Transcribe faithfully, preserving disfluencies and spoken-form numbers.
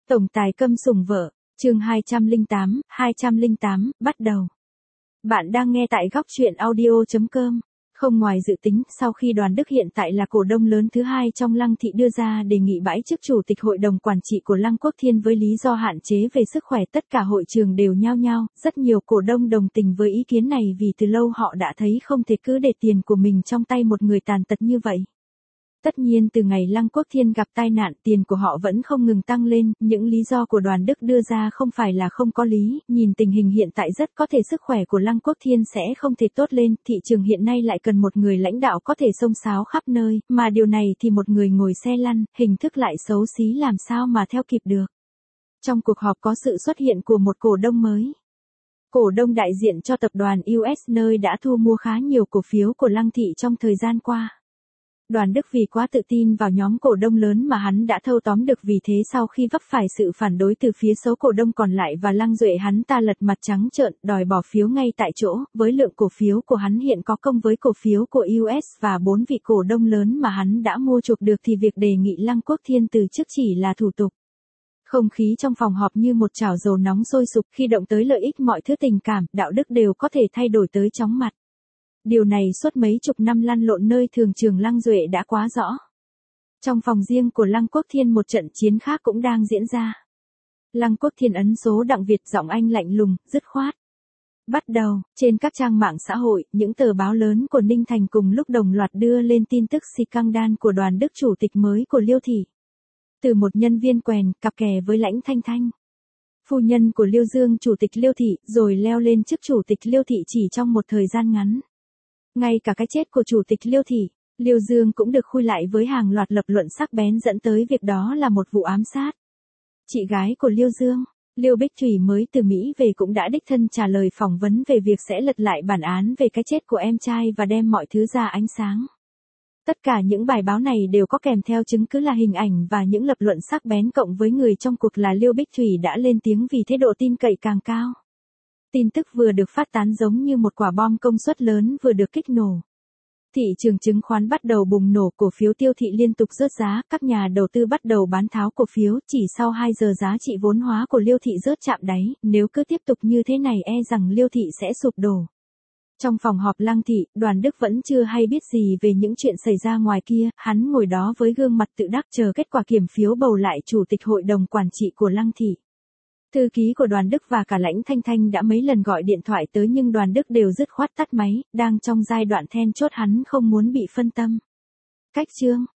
Tổng tài câm sủng vợ, chương hai trăm lẻ tám, hai trăm lẻ tám, bắt đầu. Bạn đang nghe tại góc truyện audio chấm com. Không ngoài dự tính, sau khi Đoàn Đức hiện tại là cổ đông lớn thứ hai trong Lăng Thị đưa ra đề nghị bãi chức chủ tịch hội đồng quản trị của Lăng Quốc Thiên với lý do hạn chế về sức khỏe, tất cả hội trường đều nhao nhao, rất nhiều cổ đông đồng tình với ý kiến này vì từ lâu họ đã thấy không thể cứ để tiền của mình trong tay một người tàn tật như vậy. Tất nhiên từ ngày Lăng Quốc Thiên gặp tai nạn, tiền của họ vẫn không ngừng tăng lên, những lý do của Đoàn Đức đưa ra không phải là không có lý, nhìn tình hình hiện tại rất có thể sức khỏe của Lăng Quốc Thiên sẽ không thể tốt lên, thị trường hiện nay lại cần một người lãnh đạo có thể xông xáo khắp nơi, mà điều này thì một người ngồi xe lăn, hình thức lại xấu xí làm sao mà theo kịp được. Trong cuộc họp có sự xuất hiện của một cổ đông mới. Cổ đông đại diện cho tập đoàn u ét nơi đã thu mua khá nhiều cổ phiếu của Lăng Thị trong thời gian qua. Đoàn Đức vì quá tự tin vào nhóm cổ đông lớn mà hắn đã thâu tóm được, vì thế sau khi vấp phải sự phản đối từ phía số cổ đông còn lại và Lăng Duệ, hắn ta lật mặt trắng trợn, đòi bỏ phiếu ngay tại chỗ, với lượng cổ phiếu của hắn hiện có công với cổ phiếu của u ét và bốn vị cổ đông lớn mà hắn đã mua chuộc được thì việc đề nghị Lăng Quốc Thiên từ chức chỉ là thủ tục. Không khí trong phòng họp như một chảo dầu nóng sôi sục, khi động tới lợi ích mọi thứ tình cảm, đạo đức đều có thể thay đổi tới chóng mặt. Điều này suốt mấy chục năm lăn lộn nơi thường trường Lăng Duệ đã quá rõ. Trong phòng riêng của Lăng Quốc Thiên một trận chiến khác cũng đang diễn ra. Lăng Quốc Thiên ấn số Đặng Việt, giọng anh lạnh lùng, dứt khoát. Bắt đầu, trên các trang mạng xã hội, những tờ báo lớn của Ninh Thành cùng lúc đồng loạt đưa lên tin tức scandal của Đoàn Đức, chủ tịch mới của Liêu Thị. Từ một nhân viên quèn, cặp kè với Lãnh Thanh Thanh, phu nhân của Liêu Dương, chủ tịch Liêu Thị, rồi leo lên chức chủ tịch Liêu Thị chỉ trong một thời gian ngắn. Ngay cả cái chết của chủ tịch Liêu Thị, Liêu Dương cũng được khui lại với hàng loạt lập luận sắc bén dẫn tới việc đó là một vụ ám sát. Chị gái của Liêu Dương, Liêu Bích Thủy mới từ Mỹ về cũng đã đích thân trả lời phỏng vấn về việc sẽ lật lại bản án về cái chết của em trai và đem mọi thứ ra ánh sáng. Tất cả những bài báo này đều có kèm theo chứng cứ là hình ảnh và những lập luận sắc bén, cộng với người trong cuộc là Liêu Bích Thủy đã lên tiếng, vì thế độ tin cậy càng cao. Tin tức vừa được phát tán giống như một quả bom công suất lớn vừa được kích nổ. Thị trường chứng khoán bắt đầu bùng nổ, cổ phiếu Tiêu Thị liên tục rớt giá, các nhà đầu tư bắt đầu bán tháo cổ phiếu, chỉ sau hai giờ giá trị vốn hóa của Liêu Thị rớt chạm đáy, nếu cứ tiếp tục như thế này e rằng Liêu Thị sẽ sụp đổ. Trong phòng họp Lăng Thị, Đoàn Đức vẫn chưa hay biết gì về những chuyện xảy ra ngoài kia, hắn ngồi đó với gương mặt tự đắc chờ kết quả kiểm phiếu bầu lại chủ tịch hội đồng quản trị của Lăng Thị. Thư ký của Đoàn Đức và cả Lãnh Thanh Thanh đã mấy lần gọi điện thoại tới nhưng Đoàn Đức đều dứt khoát tắt máy, đang trong giai đoạn then chốt hắn không muốn bị phân tâm. Cách chương,